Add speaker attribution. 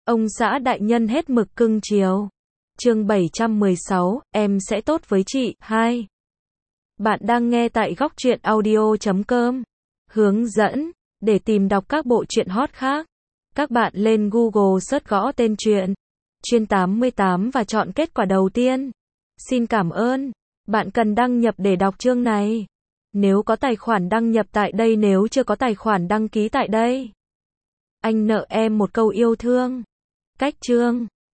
Speaker 1: Ông xã đại nhân hết mực cưng chiều. Chương 716, em sẽ tốt với chị. 2. Bạn đang nghe tại góc truyện audio.com. Hướng dẫn. Để tìm đọc các bộ truyện hot khác, các bạn lên Google search gõ tên truyện Chuyên 88 và chọn kết quả đầu tiên. Xin cảm ơn. Bạn cần đăng nhập để đọc chương này. Nếu có tài khoản đăng nhập tại đây, nếu chưa có tài khoản đăng ký tại đây. Anh nợ em một câu yêu thương. Cách chương.